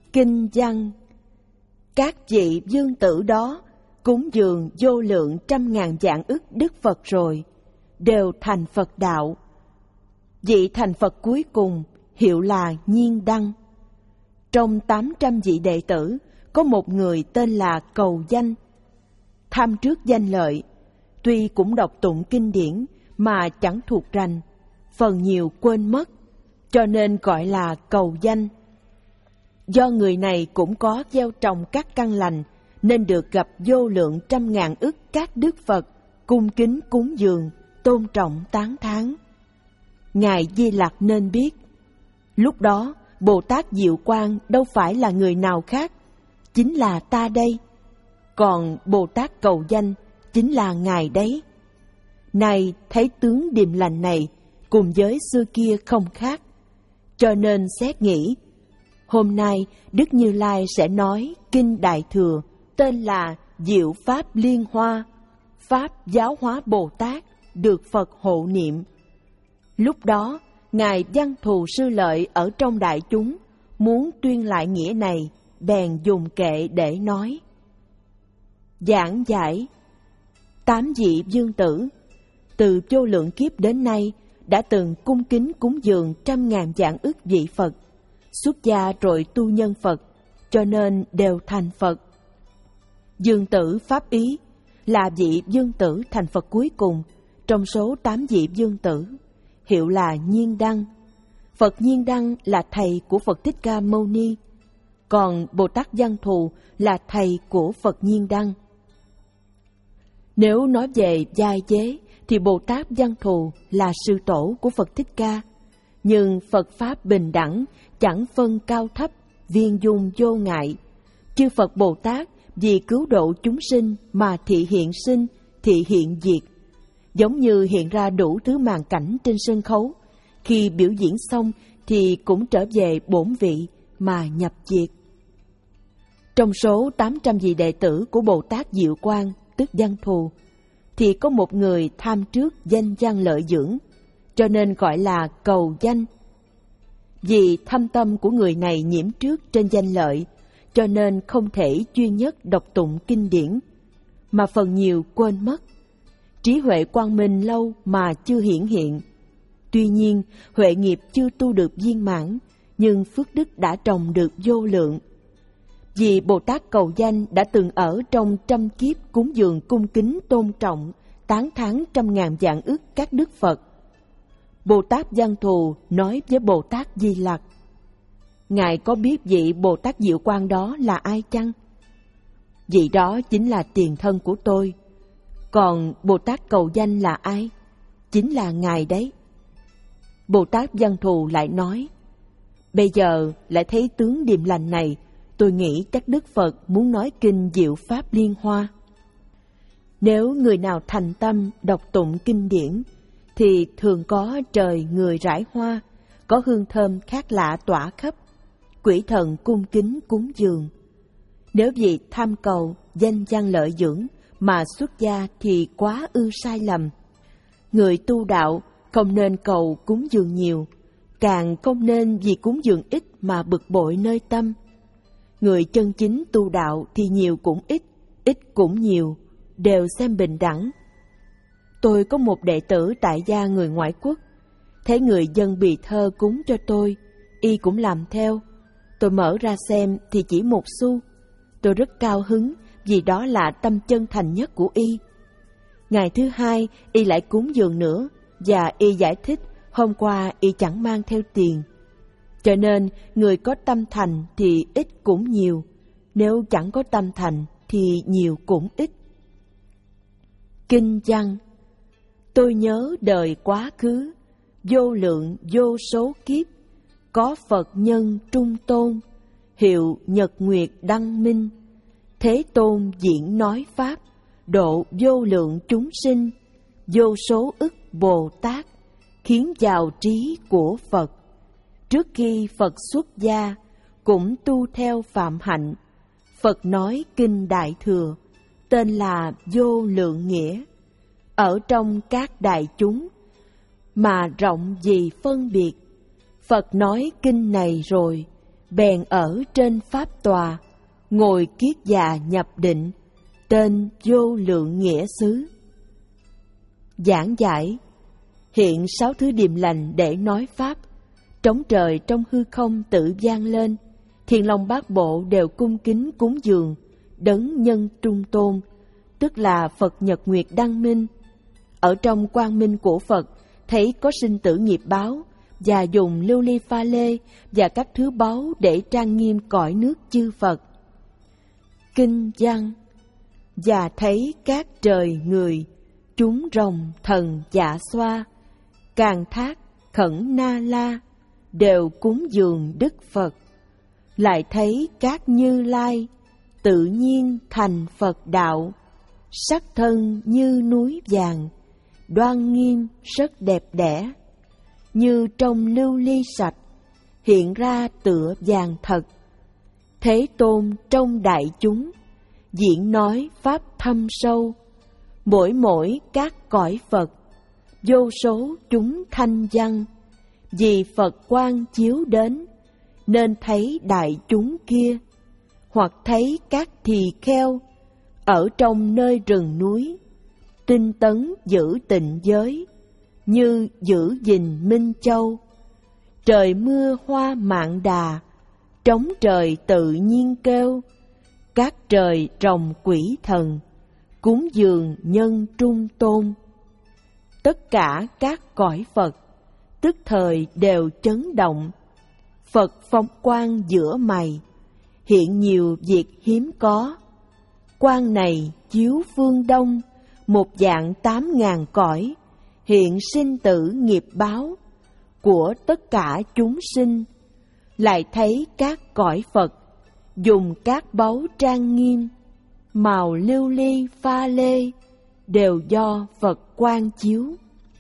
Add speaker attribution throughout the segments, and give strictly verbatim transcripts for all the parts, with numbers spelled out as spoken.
Speaker 1: Kinh văn. Các vị dương tử đó cúng dường vô lượng trăm ngàn vạn ức Đức Phật rồi, đều thành Phật đạo. Vị thành Phật cuối cùng hiệu là Nhiên Đăng. Trong tám trăm vị đệ tử, có một người tên là Cầu Danh. Tham trước danh lợi, tuy cũng đọc tụng kinh điển mà chẳng thuộc rành, phần nhiều quên mất, cho nên gọi là Cầu Danh. Do người này cũng có gieo trồng các căn lành, nên được gặp vô lượng trăm ngàn ức các Đức Phật, cung kính cúng dường, tôn trọng tán thán. Ngài Di Lặc nên biết, lúc đó Bồ Tát Diệu Quang đâu phải là người nào khác, chính là ta đây. Còn Bồ Tát Cầu Danh chính là Ngài đấy. Nay thấy tướng điềm lành này cùng với xưa kia không khác, cho nên xét nghĩ, hôm nay Đức Như Lai sẽ nói Kinh Đại Thừa tên là Diệu Pháp Liên Hoa, Pháp Giáo Hóa Bồ Tát, được Phật hộ niệm. Lúc đó, Ngài Văn Thù Sư Lợi ở trong đại chúng, muốn tuyên lại nghĩa này, bèn dùng kệ để nói. Giảng giải. Tám vị dương tử, từ vô lượng kiếp đến nay, đã từng cung kính cúng dường trăm ngàn vạn ức vị Phật, xuất gia rồi tu nhân Phật, cho nên đều thành Phật. Dương tử Pháp Ý là vị dương tử thành Phật cuối cùng trong số tám vị dương tử, hiệu là Nhiên Đăng. Phật Nhiên Đăng là thầy của Phật Thích Ca Mâu Ni, còn Bồ Tát Văn Thù là thầy của Phật Nhiên Đăng. Nếu nói về giai chế thì Bồ Tát Văn Thù là sư tổ của Phật Thích Ca, nhưng Phật Pháp bình đẳng, chẳng phân cao thấp, viên dung vô ngại. Chư Phật Bồ Tát vì cứu độ chúng sinh mà thị hiện sinh, thị hiện diệt. Giống như hiện ra đủ thứ màn cảnh trên sân khấu, khi biểu diễn xong thì cũng trở về bổn vị mà nhập diệt. Trong số tám trăm vị đệ tử của Bồ Tát Diệu Quang, tức Văn Thù, thì có một người tham trước danh văn lợi dưỡng, cho nên gọi là Cầu Danh. Vì thâm tâm của người này nhiễm trước trên danh lợi, cho nên không thể chuyên nhất đọc tụng kinh điển, mà phần nhiều quên mất. Trí huệ quang minh lâu mà chưa hiển hiện. Tuy nhiên, huệ nghiệp chưa tu được viên mãn, nhưng phước đức đã trồng được vô lượng. Vì Bồ Tát Cầu Danh đã từng ở trong trăm kiếp cúng dường cung kính tôn trọng, tán thán trăm ngàn vạn ức các Đức Phật. Bồ Tát Văn Thù nói với Bồ Tát Di Lặc: Ngài có biết vị Bồ Tát Diệu Quang đó là ai chăng? Vị đó chính là tiền thân của tôi. Còn Bồ Tát Cầu Danh là ai? Chính là Ngài đấy. Bồ Tát Văn Thù lại nói: Bây giờ lại thấy tướng điềm lành này, tôi nghĩ các Đức Phật muốn nói kinh Diệu Pháp Liên Hoa. Nếu người nào thành tâm đọc tụng kinh điển, thì thường có trời người rải hoa, có hương thơm khác lạ tỏa khắp, quỷ thần cung kính cúng dường. Nếu vì tham cầu danh văn lợi dưỡng mà xuất gia thì quá ư sai lầm. Người tu đạo không nên cầu cúng dường nhiều, càng không nên vì cúng dường ít mà bực bội nơi tâm. Người chân chính tu đạo thì nhiều cũng ít, ít cũng nhiều, đều xem bình đẳng. Tôi có một đệ tử tại gia người ngoại quốc, thấy người dân bì thơ cúng cho tôi, y cũng làm theo. Tôi mở ra xem thì chỉ một xu. Tôi rất cao hứng vì đó là tâm chân thành nhất của y. Ngày thứ hai, y lại cúng dường nữa, và y giải thích hôm qua y chẳng mang theo tiền. Cho nên, người có tâm thành thì ít cũng nhiều, nếu chẳng có tâm thành thì nhiều cũng ít. Kinh văn. Tôi nhớ đời quá khứ, vô lượng vô số kiếp, có Phật nhân trung tôn, hiệu Nhật Nguyệt Đăng Minh. Thế Tôn diễn nói Pháp, độ vô lượng chúng sinh, vô số ức Bồ Tát, khiến vào trí của Phật. Trước khi Phật xuất gia, cũng tu theo phạm hạnh. Phật nói kinh Đại Thừa, tên là Vô Lượng Nghĩa. Ở trong các đại chúng, mà rộng gì phân biệt. Phật nói kinh này rồi, bèn ở trên pháp tòa, ngồi kiết già nhập định, tên Vô Lượng Nghĩa Xứ. Giảng giải: hiện sáu thứ điềm lành để nói pháp, trống trời trong hư không tự vang lên, thiền long bát bộ đều cung kính cúng dường đấng nhân trung tôn, tức là Phật Nhật Nguyệt Đăng Minh. Ở trong quang minh của Phật thấy có sinh tử nghiệp báo, và dùng lưu ly pha lê và các thứ báu để trang nghiêm cõi nước chư Phật. Kinh văn: và thấy các trời người, chúng rồng thần dạ xoa, càng thác khẩn na la, đều cúng dường Đức Phật. Lại thấy các Như Lai, tự nhiên thành Phật đạo, sắc thân như núi vàng, đoan nghiêm rất đẹp đẽ, như trong lưu ly sạch, hiện ra tựa vàng thật. Thế Tôn trong đại chúng, diễn nói pháp thâm sâu, mỗi mỗi các cõi Phật, vô số chúng thanh văn, vì Phật quang chiếu đến, nên thấy đại chúng kia, hoặc thấy các tỳ kheo, ở trong nơi rừng núi, tinh tấn giữ tịnh giới, như giữ gìn Minh Châu. Trời mưa hoa mạn đà, trống trời tự nhiên kêu, các trời rồng quỷ thần, cúng dường nhân trung tôn. Tất cả các cõi Phật, tức thời đều chấn động. Phật phóng quang giữa mày, hiện nhiều việc hiếm có. Quang này chiếu phương đông, một dạng tám ngàn cõi, hiện sinh tử nghiệp báo của tất cả chúng sinh. Lại thấy các cõi Phật dùng các báu trang nghiêm, màu lưu ly pha lê, đều do Phật quang chiếu.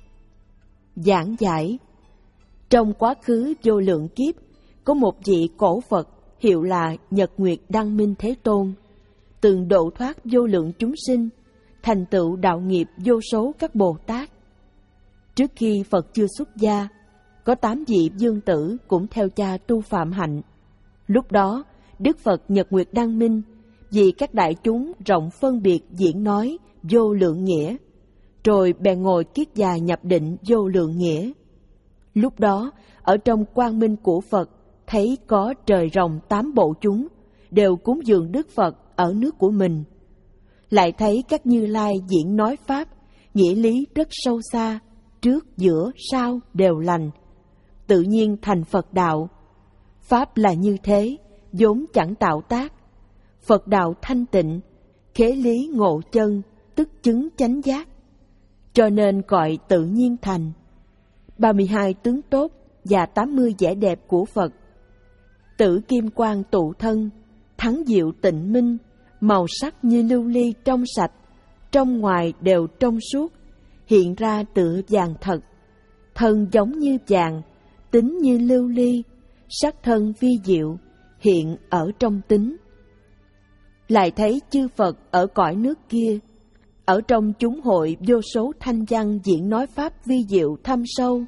Speaker 1: Giảng giải: trong quá khứ vô lượng kiếp, có một vị cổ Phật hiệu là Nhật Nguyệt Đăng Minh Thế Tôn, từng độ thoát vô lượng chúng sinh, thành tựu đạo nghiệp vô số các Bồ Tát. Trước khi Phật chưa xuất gia, có tám vị dương tử cũng theo cha tu phạm hạnh. Lúc đó, Đức Phật Nhật Nguyệt Đăng Minh vì các đại chúng rộng phân biệt diễn nói vô lượng nghĩa, rồi bèn ngồi kiết già nhập định vô lượng nghĩa. Lúc đó, ở trong quang minh của Phật, thấy có trời rồng tám bộ chúng, đều cúng dường Đức Phật ở nước của mình. Lại thấy các Như Lai diễn nói Pháp, nghĩa lý rất sâu xa, trước, giữa, sau đều lành, tự nhiên thành Phật đạo. Pháp là như thế, vốn chẳng tạo tác. Phật đạo thanh tịnh, khế lý ngộ chân, tức chứng chánh giác, cho nên gọi tự nhiên thành. ba mươi hai tướng tốt và tám mươi vẻ đẹp của Phật, tử kim quang tụ thân, thắng diệu tịnh minh, màu sắc như lưu ly trong sạch, trong ngoài đều trong suốt, hiện ra tựa vàng thật, thân giống như vàng, tính như lưu ly, sắc thân vi diệu, hiện ở trong tính. Lại thấy chư Phật ở cõi nước kia, ở trong chúng hội vô số thanh văn diễn nói pháp vi diệu thâm sâu.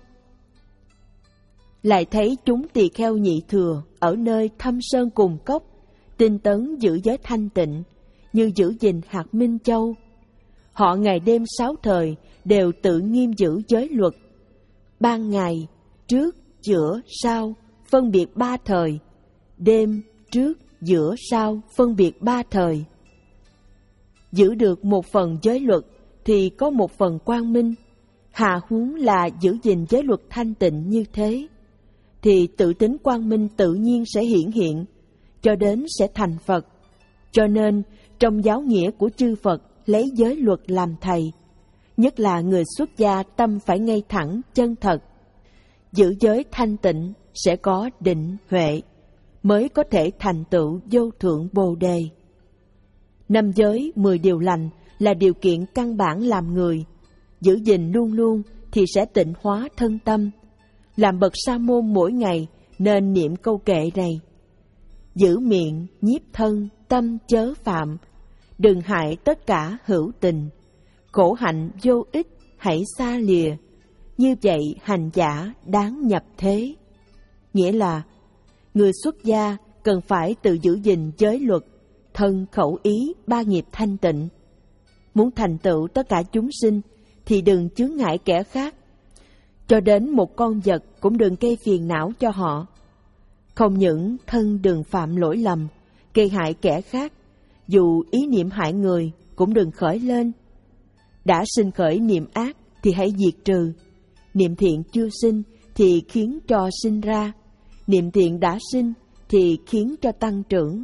Speaker 1: Lại thấy chúng tỳ kheo nhị thừa ở nơi thâm sơn cùng cốc, tinh tấn giữ giới thanh tịnh, như giữ gìn hạt Minh Châu. Họ ngày đêm sáu thời đều tự nghiêm giữ giới luật. Ban ngày, trước, giữa, sau, phân biệt ba thời. Đêm, trước, giữa, sau, phân biệt ba thời. Giữ được một phần giới luật thì có một phần quang minh. Hạ huống là giữ gìn giới luật thanh tịnh như thế, thì tự tính quang minh tự nhiên sẽ hiển hiện, cho đến sẽ thành Phật. Cho nên, trong giáo nghĩa của chư Phật lấy giới luật làm thầy, nhất là người xuất gia tâm phải ngay thẳng, chân thật. Giữ giới thanh tịnh sẽ có định, huệ, mới có thể thành tựu vô thượng Bồ Đề. Năm giới, mười điều lành là điều kiện căn bản làm người. Giữ gìn luôn luôn thì sẽ tịnh hóa thân tâm. Làm bậc sa môn mỗi ngày nên niệm câu kệ này: giữ miệng, nhiếp thân, tâm chớ phạm, đừng hại tất cả hữu tình, khổ hạnh vô ích hãy xa lìa, như vậy hành giả đáng nhập thế. Nghĩa là Người xuất gia cần phải tự giữ gìn giới luật, thân khẩu ý ba nghiệp thanh tịnh. Muốn thành tựu tất cả chúng sinh thì đừng chướng ngại kẻ khác, cho đến một con vật cũng đừng gây phiền não cho họ. Không những thân đừng phạm lỗi lầm, gây hại kẻ khác, dù ý niệm hại người cũng đừng khởi lên. Đã sinh khởi niệm ác thì hãy diệt trừ, niệm thiện chưa sinh thì khiến cho sinh ra, niệm thiện đã sinh thì khiến cho tăng trưởng.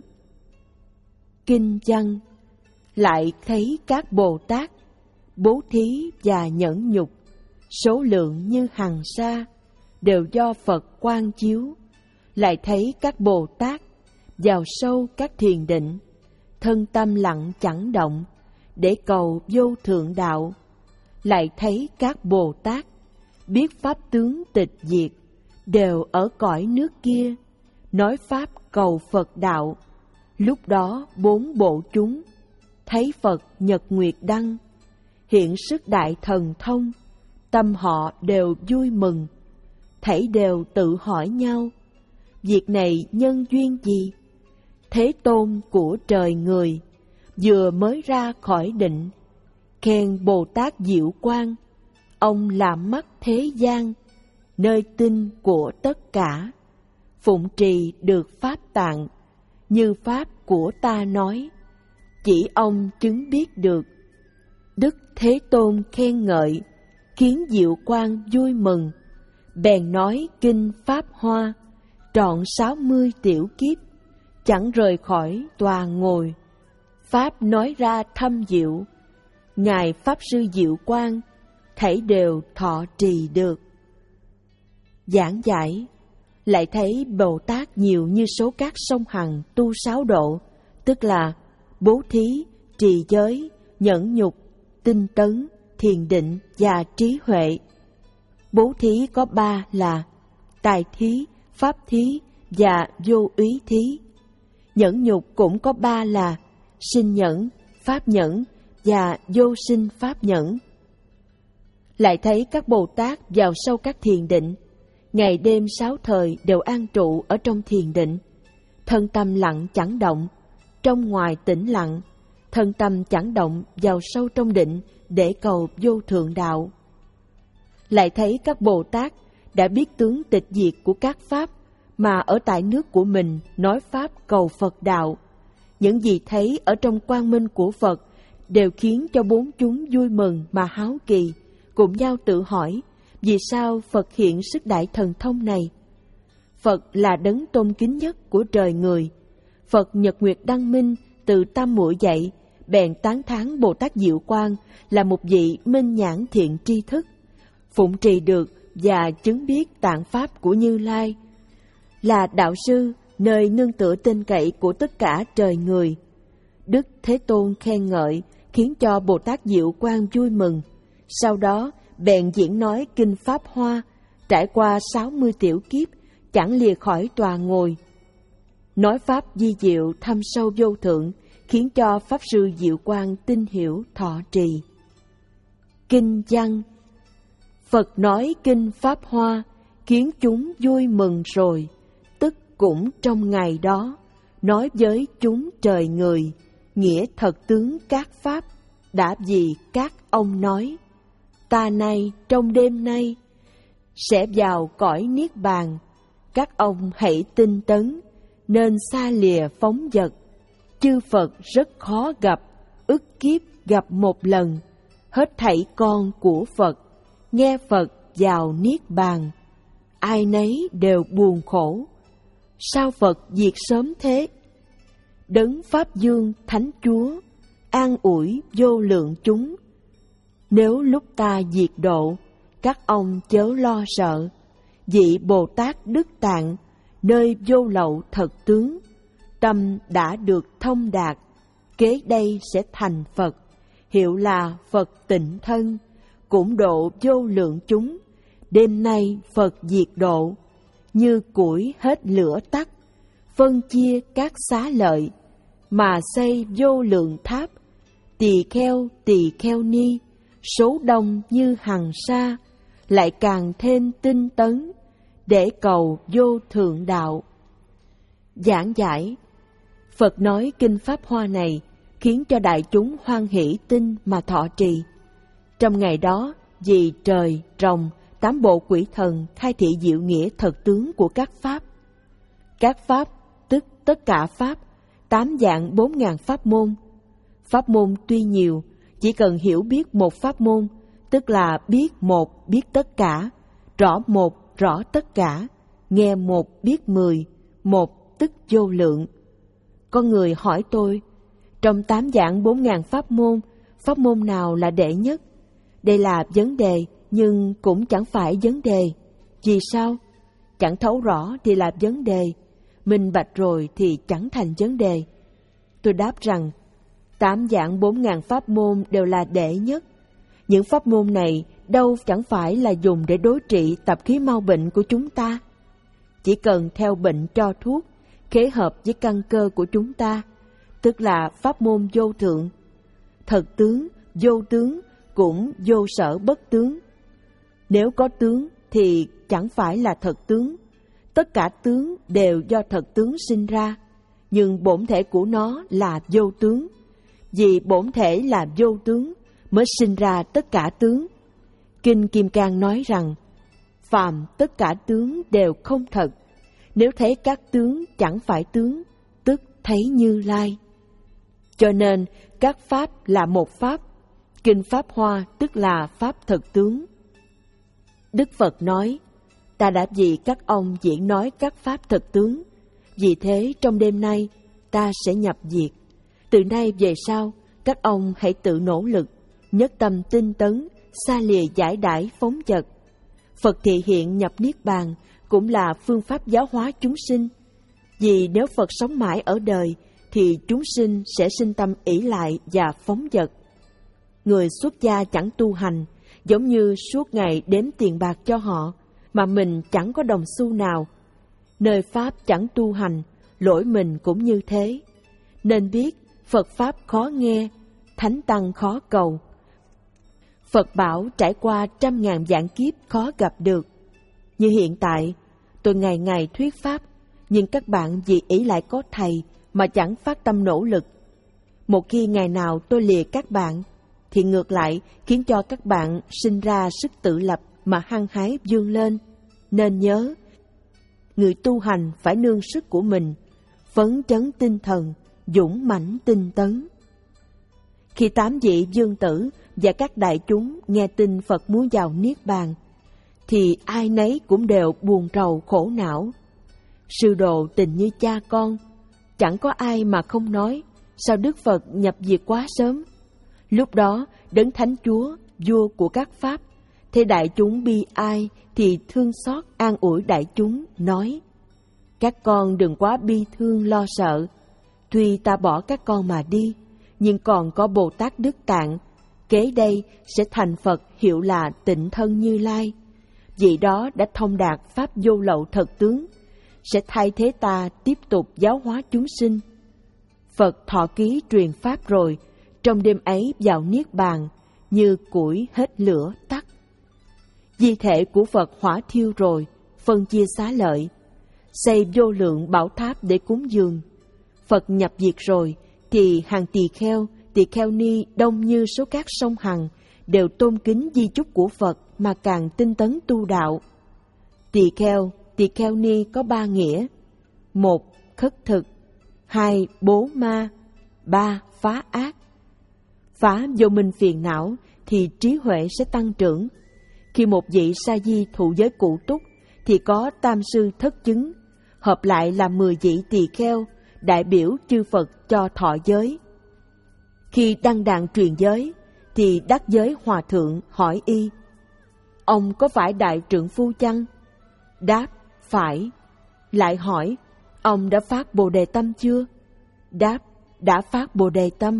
Speaker 1: Kinh văn lại thấy các Bồ Tát bố thí và nhẫn nhục, số lượng như hằng sa, đều do Phật quang chiếu. Lại thấy các Bồ Tát vào sâu các thiền định, thân tâm lặng chẳng động, để cầu vô thượng đạo. Lại thấy các Bồ Tát biết pháp tướng tịch diệt, đều ở cõi nước kia, nói pháp cầu Phật đạo. Lúc đó bốn bộ chúng thấy Phật nhật nguyệt đăng, hiện sức đại thần thông, tâm họ đều vui mừng. Thảy đều tự hỏi nhau, việc này nhân duyên gì? Thế Tôn của trời người vừa mới ra khỏi định, khen Bồ Tát Diệu Quang, ông là mắt thế gian, nơi tinh của tất cả, phụng trì được pháp tạng, như pháp của ta nói, chỉ ông chứng biết được. Đức Thế Tôn khen ngợi, khiến Diệu Quang vui mừng, bèn nói kinh Pháp Hoa, trọn sáu mươi tiểu kiếp, chẳng rời khỏi tòa ngồi. Pháp nói ra thâm diệu, Ngài Pháp Sư Diệu Quang, thảy đều thọ trì được. Giảng giải, lại thấy Bồ Tát nhiều như số các sông Hằng tu sáu độ, tức là bố thí, trì giới, nhẫn nhục, tinh tấn, thiền định và trí huệ. Bố thí có ba là tài thí, pháp thí và vô úy thí. Nhẫn nhục cũng có ba là sinh nhẫn, pháp nhẫn và vô sinh pháp nhẫn. Lại thấy các Bồ Tát vào sâu các thiền định, ngày đêm sáu thời đều an trụ ở trong thiền định, thân tâm lặng chẳng động, trong ngoài tĩnh lặng, thân tâm chẳng động vào sâu trong định để cầu vô thượng đạo. Lại thấy các Bồ Tát đã biết tướng tịch diệt của các pháp, mà ở tại nước của mình nói pháp cầu Phật đạo. Những gì thấy ở trong quang minh của Phật đều khiến cho bốn chúng vui mừng mà háo kỳ, cùng nhau tự hỏi, vì sao Phật hiện sức đại thần thông này? Phật là đấng tôn kính nhất của trời người. Phật nhật nguyệt đăng minh từ tam muội dạy, bèn tán thán Bồ Tát Diệu Quang là một vị minh nhãn thiện tri thức, phụng trì được và chứng biết tạng pháp của Như Lai, là đạo sư nơi nương tựa tin cậy của tất cả trời người. Đức Thế Tôn khen ngợi, khiến cho Bồ Tát Diệu Quang vui mừng. Sau đó bèn diễn nói kinh Pháp Hoa, trải qua sáu mươi tiểu kiếp, chẳng lìa khỏi tòa ngồi. Nói pháp di diệu thâm sâu vô thượng, khiến cho Pháp Sư Diệu Quang tin hiểu thọ trì. Kinh văn, Phật nói kinh Pháp Hoa, khiến chúng vui mừng rồi, tức cũng trong ngày đó, nói với chúng trời người, nghĩa thật tướng các pháp, đã vì các ông nói, ta nay trong đêm nay, sẽ vào cõi Niết Bàn, các ông hãy tinh tấn, nên xa lìa phóng dật. Chư Phật rất khó gặp, ức kiếp gặp một lần, hết thảy con của Phật, nghe Phật vào Niết Bàn, ai nấy đều buồn khổ. Sao Phật diệt sớm thế? Đấng Pháp Dương Thánh Chúa, an ủi vô lượng chúng. Nếu lúc ta diệt độ, các ông chớ lo sợ, vị Bồ Tát Đức Tạng, nơi vô lậu thật tướng, tâm đã được thông đạt, kế đây sẽ thành Phật, hiệu là Phật Tịnh Thân, cũng độ vô lượng chúng. Đêm nay Phật diệt độ, như củi hết lửa tắt, phân chia các xá lợi, mà xây vô lượng tháp, tỳ kheo tỳ kheo ni, số đông như hằng sa, lại càng thêm tinh tấn, để cầu vô thượng đạo. giảng giải. Phật nói kinh Pháp Hoa này khiến cho đại chúng hoan hỷ tin mà thọ trì. Trong ngày đó, vì trời, rồng, tám bộ quỷ thần khai thị diệu nghĩa thật tướng của các Pháp. Các Pháp, tức tất cả Pháp, tám dạng bốn ngàn pháp môn. Pháp môn tuy nhiều, chỉ cần hiểu biết một pháp môn, tức là biết một biết tất cả, rõ một rõ tất cả, nghe một biết mười, một tức vô lượng. Có người hỏi tôi, trong tám dạng bốn ngàn pháp môn, pháp môn nào là đệ nhất? Đây là vấn đề, nhưng cũng chẳng phải vấn đề. Vì sao? Chẳng thấu rõ thì là vấn đề, minh bạch rồi thì chẳng thành vấn đề. Tôi đáp rằng, tám dạng bốn ngàn pháp môn đều là đệ nhất. Những pháp môn này đâu chẳng phải là dùng để đối trị tập khí mau bệnh của chúng ta. Chỉ cần theo bệnh cho thuốc, khế hợp với căn cơ của chúng ta, tức là pháp môn vô thượng. Thật tướng, vô tướng, cũng vô sở bất tướng. Nếu có tướng thì chẳng phải là thật tướng. Tất cả tướng đều do thật tướng sinh ra, nhưng bổn thể của nó là vô tướng. Vì bổn thể là vô tướng mới sinh ra tất cả tướng. Kinh Kim Cang nói rằng, phàm tất cả tướng đều không thật. Nếu thấy các tướng chẳng phải tướng, tức thấy Như Lai. Cho nên các pháp là một pháp. Kinh Pháp Hoa tức là pháp thực tướng. Đức Phật nói, ta đã vì các ông diễn nói các pháp thực tướng. Vì thế trong đêm nay ta sẽ nhập diệt. Từ nay về sau, các ông hãy tự nỗ lực, nhất tâm tinh tấn, xa lìa giải đãi phóng dật. Phật thị hiện nhập Niết Bàn cũng là phương pháp giáo hóa chúng sinh. Vì nếu Phật sống mãi ở đời, thì chúng sinh sẽ sinh tâm ỷ lại và phóng dật. Người xuất gia chẳng tu hành, giống như suốt ngày đếm tiền bạc cho họ, mà mình chẳng có đồng xu nào. Nơi Pháp chẳng tu hành, lỗi mình cũng như thế. Nên biết Phật Pháp khó nghe, Thánh Tăng khó cầu. Phật bảo trải qua trăm ngàn vạn kiếp khó gặp được. Như hiện tại, tôi ngày ngày thuyết Pháp, nhưng các bạn vì ý lại có thầy mà chẳng phát tâm nỗ lực. Một khi ngày nào tôi lìa các bạn, thì ngược lại khiến cho các bạn sinh ra sức tự lập mà hăng hái vươn lên. Nên nhớ, người tu hành phải nương sức của mình, phấn chấn tinh thần, dũng mãnh tinh tấn. Khi tám vị dương tử và các đại chúng nghe tin Phật muốn vào Niết Bàn, thì ai nấy cũng đều buồn rầu khổ não. Sư đồ tình như cha con, chẳng có ai mà không nói, sao Đức Phật nhập diệt quá sớm. Lúc đó, Đấng Thánh Chúa, vua của các Pháp, thấy đại chúng bi ai thì thương xót an ủi đại chúng, nói, các con đừng quá bi thương lo sợ. Tuy ta bỏ các con mà đi, nhưng còn có Bồ Tát Đức Tạng, kế đây sẽ thành Phật hiệu là Tịnh Thân Như Lai. Vị đó đã thông đạt Pháp vô lậu thật tướng, sẽ thay thế ta tiếp tục giáo hóa chúng sinh. Phật thọ ký truyền Pháp rồi, trong đêm ấy vào Niết Bàn, như củi hết lửa tắt. Di thể của Phật hỏa thiêu rồi, phân chia xá lợi, xây vô lượng bảo tháp để cúng dường. Phật nhập diệt rồi, thì hàng tỳ kheo, tỳ kheo ni đông như số cát sông Hằng, đều tôn kính di chúc của Phật mà càng tinh tấn tu đạo. Tỳ kheo, tỳ kheo ni có ba nghĩa: một, khất thực; hai, bố ma; ba, phá ác. Phá vô minh phiền não thì trí huệ sẽ tăng trưởng. Khi một vị sa di thụ giới cụ túc thì có tam sư thất chứng, hợp lại là mười vị tỳ kheo, đại biểu chư Phật cho thọ giới. Khi đăng đàn truyền giới thì đắc giới hòa thượng hỏi y: ông có phải đại trượng phu chăng? Đáp: phải. Lại hỏi: ông đã phát bồ đề tâm chưa? Đáp: đã phát bồ đề tâm.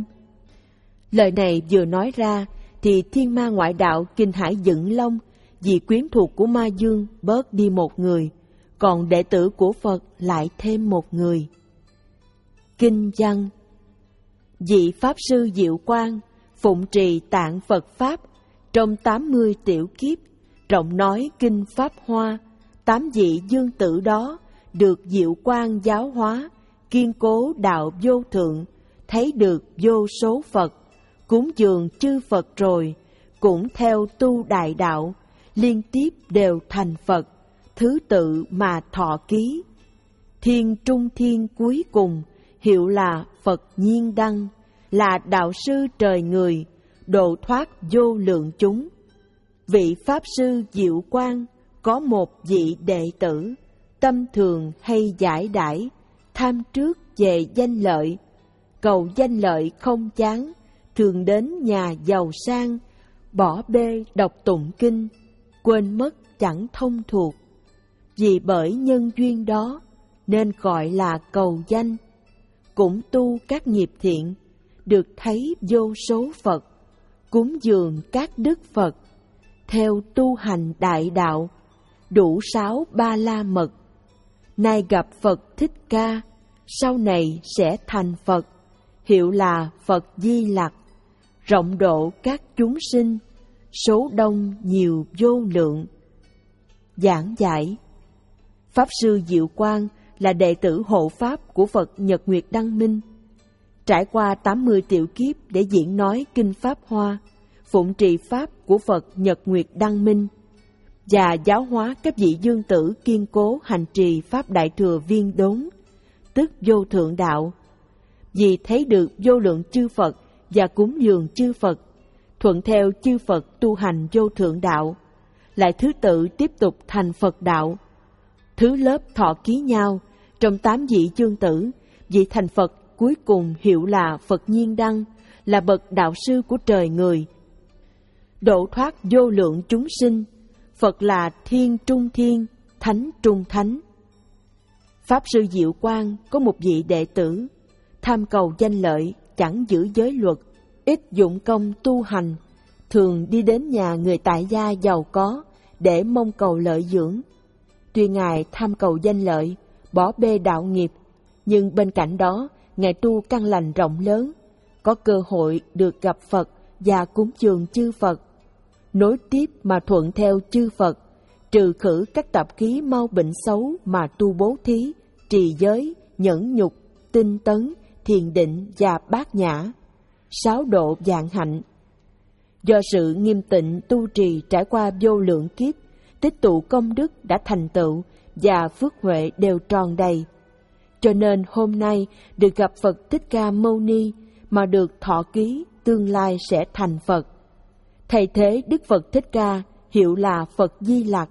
Speaker 1: Lời này vừa nói ra thì thiên ma ngoại đạo kinh hãi dựng lông, vì quyến thuộc của ma dương bớt đi một người, còn đệ tử của Phật lại thêm một người. Kinh văn: vị Pháp Sư Diệu Quang phụng trì tạng Phật Pháp trong tám mươi tiểu kiếp, rộng nói kinh Pháp Hoa. Tám vị dương tử đó được Diệu Quang giáo hóa, kiên cố đạo vô thượng, thấy được vô số Phật, cúng dường chư Phật rồi, cũng theo tu đại đạo, liên tiếp đều thành Phật, thứ tự mà thọ ký. Thiên trung thiên cuối cùng, hiệu là Phật Nhiên Đăng, là đạo sư trời người, độ thoát vô lượng chúng. Vị Pháp Sư Diệu Quang có một vị đệ tử, tâm thường hay giải đãi, tham trước về danh lợi, cầu danh lợi không chán, thường đến nhà giàu sang, bỏ bê đọc tụng kinh, quên mất chẳng thông thuộc. Vì bởi nhân duyên đó nên gọi là cầu danh, cũng tu các nghiệp thiện, được thấy vô số Phật, cúng dường các đức Phật, theo tu hành đại đạo, đủ sáu ba la mật. Nay gặp Phật Thích Ca, sau này sẽ thành Phật, hiệu là Phật Di Lặc, rộng độ các chúng sinh, số đông nhiều vô lượng. Giảng giải: Pháp Sư Diệu Quang là đệ tử hộ pháp của Phật Nhật Nguyệt Đăng Minh, trải qua tám mươi tiểu kiếp để diễn nói kinh Pháp Hoa, phụng trì pháp của Phật Nhật Nguyệt Đăng Minh, và giáo hóa các vị dương tử kiên cố hành trì pháp Đại Thừa Viên Đốn, tức vô thượng đạo. Vì thấy được vô lượng chư Phật và cúng dường chư Phật, thuận theo chư Phật tu hành vô thượng đạo, lại thứ tự tiếp tục thành Phật đạo. Thứ lớp thọ ký nhau, trong tám vị dương tử, vị thành Phật cuối cùng hiệu là Phật Nhiên Đăng, là bậc đạo sư của trời người, độ thoát vô lượng chúng sinh. Phật là thiên trung thiên, thánh trung thánh. Pháp Sư Diệu Quang có một vị đệ tử, tham cầu danh lợi, chẳng giữ giới luật, ít dụng công tu hành, thường đi đến nhà người tại gia giàu có để mong cầu lợi dưỡng. Tuy Ngài tham cầu danh lợi, bỏ bê đạo nghiệp, nhưng bên cạnh đó, Ngài tu căn lành rộng lớn, có cơ hội được gặp Phật và cúng dường chư Phật, nối tiếp mà thuận theo chư Phật, trừ khử các tập khí mau bệnh xấu mà tu bố thí, trì giới, nhẫn nhục, tinh tấn, thiền định và bát nhã, sáu độ vạn hạnh. Do sự nghiêm tịnh tu trì trải qua vô lượng kiếp, tích tụ công đức đã thành tựu và phước huệ đều tròn đầy, cho nên hôm nay được gặp Phật Thích Ca Mâu Ni mà được thọ ký tương lai sẽ thành Phật. Thay thế Đức Phật Thích Ca hiệu là Phật Di Lặc.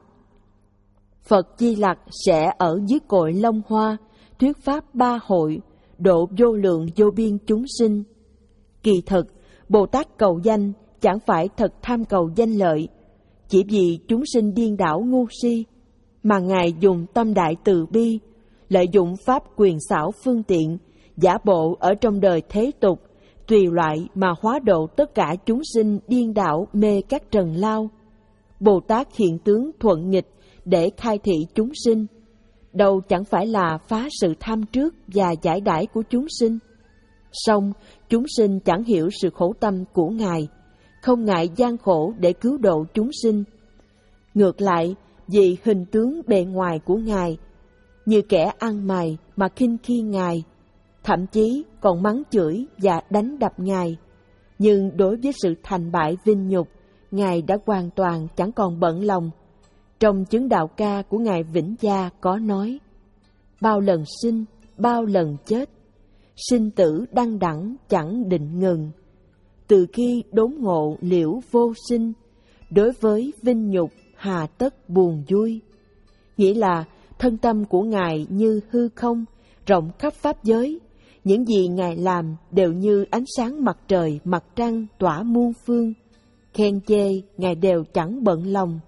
Speaker 1: Phật Di Lặc sẽ ở dưới cội Long Hoa, thuyết pháp ba hội, độ vô lượng vô biên chúng sinh. Kỳ thực, Bồ Tát cầu danh chẳng phải thật tham cầu danh lợi, chỉ vì chúng sinh điên đảo ngu si, mà Ngài dùng tâm đại từ bi, lợi dụng pháp quyền xảo phương tiện, giả bộ ở trong đời thế tục, tùy loại mà hóa độ tất cả chúng sinh điên đảo mê các trần lao. Bồ Tát hiện tướng thuận nghịch để khai thị chúng sinh, đâu chẳng phải là phá sự tham trước và giải đãi của chúng sinh. Song chúng sinh chẳng hiểu sự khổ tâm của Ngài, không ngại gian khổ để cứu độ chúng sinh. Ngược lại, vì hình tướng bề ngoài của Ngài, như kẻ ăn mày mà khinh khi Ngài, thậm chí còn mắng chửi và đánh đập Ngài. Nhưng đối với sự thành bại vinh nhục, Ngài đã hoàn toàn chẳng còn bận lòng. Trong chứng đạo ca của Ngài Vĩnh Gia có nói: bao lần sinh, bao lần chết, sinh tử đăng đẳng chẳng định ngừng. Từ khi đốn ngộ liễu vô sinh, đối với vinh nhục hà tất buồn vui. Nghĩa là thân tâm của Ngài như hư không, rộng khắp pháp giới. Những gì Ngài làm đều như ánh sáng mặt trời, mặt trăng tỏa muôn phương. Khen chê, Ngài đều chẳng bận lòng.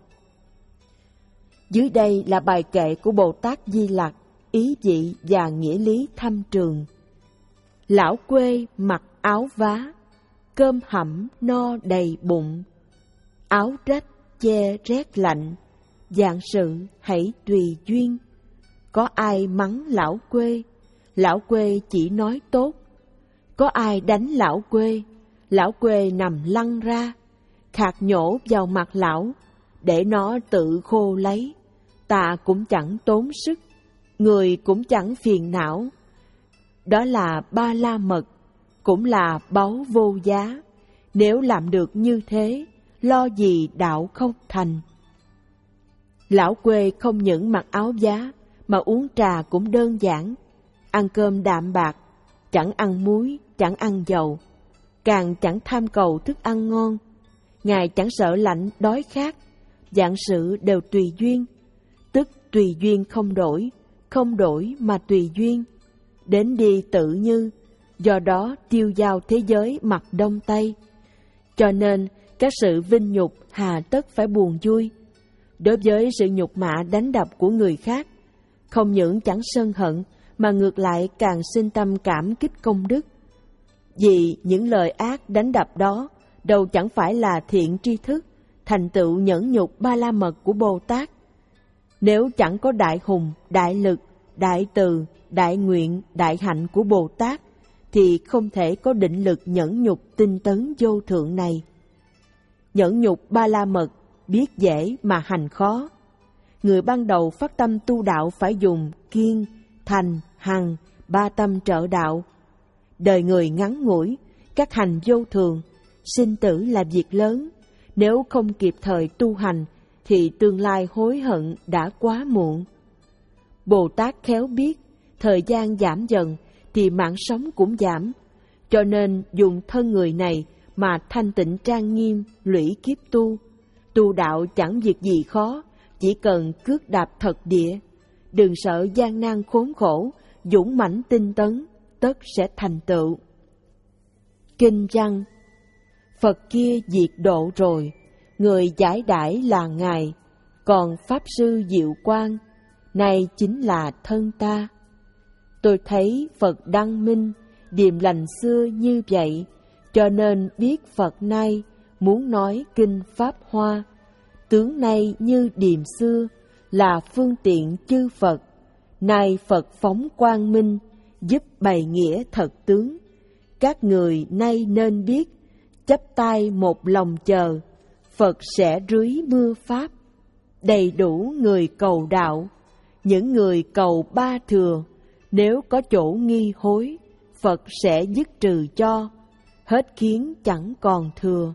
Speaker 1: Dưới đây là bài kệ của Bồ Tát Di Lặc, ý vị và nghĩa lý thâm trường. Lão quê mặc áo vá, cơm hẩm no đầy bụng, áo rách che rét lạnh, vạn sự hãy tùy duyên. Có ai mắng lão quê, lão quê chỉ nói tốt. Có ai đánh lão quê, lão quê nằm lăn ra, khạc nhổ vào mặt lão, để nó tự khô lấy. Ta cũng chẳng tốn sức, người cũng chẳng phiền não. đó là ba la mật, cũng là báu vô giá. Nếu làm được như thế, lo gì đạo không thành. Lão quê không những mặc áo giá, mà uống trà cũng đơn giản. Ăn cơm đạm bạc, chẳng ăn muối, chẳng ăn dầu, càng chẳng tham cầu thức ăn ngon. Ngài chẳng sợ lạnh đói khát, vạn sự đều tùy duyên, tức tùy duyên không đổi, không đổi mà tùy duyên, đến đi tự như, do đó tiêu dao thế giới mặt đông tây. Cho nên các sự vinh nhục hà tất phải buồn vui. Đối với sự nhục mạ đánh đập của người khác, không những chẳng sân hận, mà ngược lại càng sinh tâm cảm kích công đức. Vì những lời ác đánh đập đó đâu chẳng phải là thiện tri thức, thành tựu nhẫn nhục ba la mật của Bồ Tát. Nếu chẳng có đại hùng, đại lực, đại từ, đại nguyện, đại hạnh của Bồ Tát, thì không thể có định lực nhẫn nhục tinh tấn vô thượng này. Nhẫn nhục ba la mật, biết dễ mà hành khó. Người ban đầu phát tâm tu đạo phải dùng kiên, thành, hằng, ba tâm trợ đạo. Đời người ngắn ngủi, các hành vô thường, sinh tử là việc lớn. Nếu không kịp thời tu hành, thì tương lai hối hận đã quá muộn. Bồ Tát khéo biết, thời gian giảm dần, thì mạng sống cũng giảm. Cho nên dùng thân người này mà thanh tịnh trang nghiêm, lũy kiếp tu. Tu đạo chẳng việc gì khó, chỉ cần cước đạp thật địa. Đừng sợ gian nan khốn khổ, dũng mãnh tinh tấn, tất sẽ thành tựu. Kinh văn: Phật kia diệt độ rồi, người giải đãi là Ngài, còn Pháp Sư Diệu Quang, này chính là thân ta. Tôi thấy Phật đăng minh, điềm lành xưa như vậy, cho nên biết Phật nay muốn nói kinh Pháp Hoa. Tướng nay như điềm xưa, là phương tiện chư Phật. Nay Phật phóng quang minh, giúp bày nghĩa thật tướng. Các người nay nên biết, chắp tay một lòng chờ, Phật sẽ rưới mưa Pháp. Đầy đủ người cầu đạo, những người cầu ba thừa, nếu có chỗ nghi hối, Phật sẽ dứt trừ cho, hết khiến chẳng còn thừa.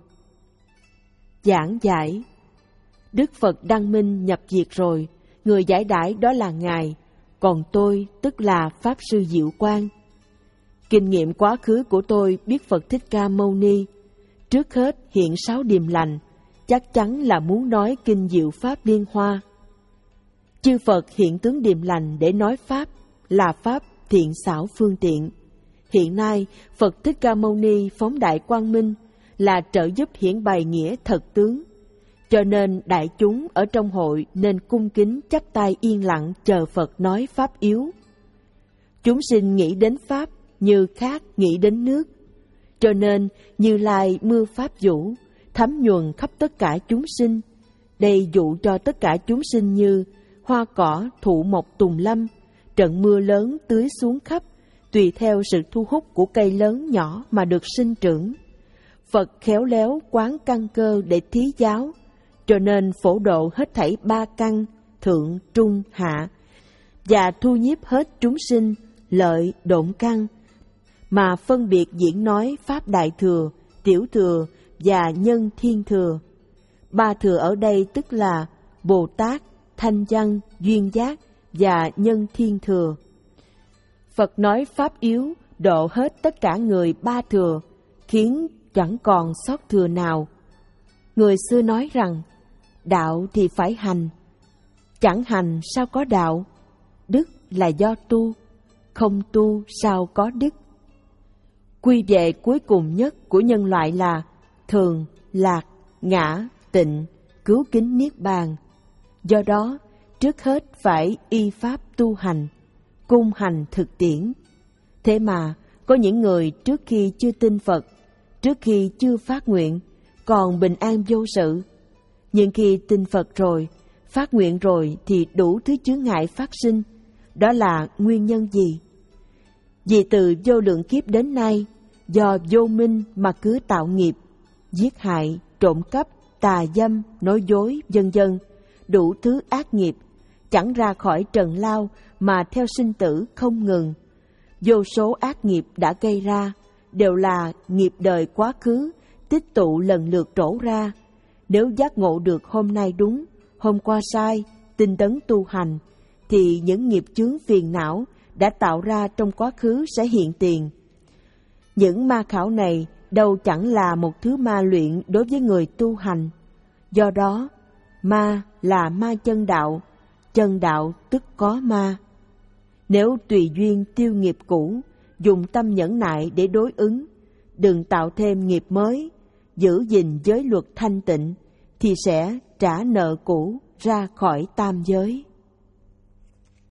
Speaker 1: Giảng giải: Đức Phật Đăng Minh nhập diệt rồi, người giải đãi đó là Ngài, còn tôi tức là Pháp Sư Diệu Quang. Kinh nghiệm quá khứ của tôi biết Phật Thích Ca Mâu Ni, trước hết hiện sáu điềm lành, chắc chắn là muốn nói kinh Diệu Pháp Liên Hoa. Chư Phật hiện tướng điềm lành để nói Pháp, là Pháp thiện xảo phương tiện. Hiện nay, Phật Thích Ca Mâu Ni phóng đại quang minh, là trợ giúp hiển bày nghĩa thật tướng. Cho nên đại chúng ở trong hội nên cung kính chắp tay yên lặng chờ Phật nói Pháp yếu. Chúng sinh nghĩ đến Pháp như khác nghĩ đến nước. Cho nên Như Lai mưa Pháp vũ, thấm nhuần khắp tất cả chúng sinh. Đây dụ cho tất cả chúng sinh như hoa cỏ, thụ mộc tùng lâm, trận mưa lớn tưới xuống khắp, tùy theo sự thu hút của cây lớn nhỏ mà được sinh trưởng. Phật khéo léo quán căn cơ để thí giáo, cho nên phổ độ hết thảy ba căn, thượng, trung, hạ, và thu nhiếp hết chúng sinh, lợi, độn căn, mà phân biệt diễn nói Pháp Đại Thừa, Tiểu Thừa và Nhân Thiên Thừa. Ba thừa ở đây tức là Bồ Tát, Thanh Văn, Duyên Giác và Nhân Thiên Thừa. Phật nói Pháp yếu, độ hết tất cả người ba thừa, khiến chẳng còn sót thừa nào. Người xưa nói rằng, đạo thì phải hành, chẳng hành sao có đạo, đức là do tu, không tu sao có đức. Quy về cuối cùng nhất của nhân loại là thường, lạc, ngã, tịnh, cứu kính niết bàn. Do đó, trước hết phải y pháp tu hành, cung hành thực tiễn. Thế mà, có những người trước khi chưa tin Phật, trước khi chưa phát nguyện, còn bình an vô sự. Nhưng khi tin Phật rồi, phát nguyện rồi thì đủ thứ chướng ngại phát sinh. Đó là nguyên nhân gì? Vì từ vô lượng kiếp đến nay, do vô minh mà cứ tạo nghiệp, giết hại, trộm cắp, tà dâm, nói dối, vân vân, đủ thứ ác nghiệp, chẳng ra khỏi trần lao mà theo sinh tử không ngừng. vô số ác nghiệp đã gây ra đều là nghiệp đời quá khứ tích tụ lần lượt trổ ra. Nếu giác ngộ được hôm nay đúng, hôm qua sai, tinh tấn tu hành, thì những nghiệp chướng phiền não đã tạo ra trong quá khứ sẽ hiện tiền. Những ma khảo này đâu chẳng là một thứ ma luyện đối với người tu hành. Do đó, ma là ma chân đạo, chân đạo tức có ma. Nếu tùy duyên tiêu nghiệp cũ, dùng tâm nhẫn nại để đối ứng, đừng tạo thêm nghiệp mới, giữ gìn giới luật thanh tịnh, thì sẽ trả nợ cũ ra khỏi tam giới.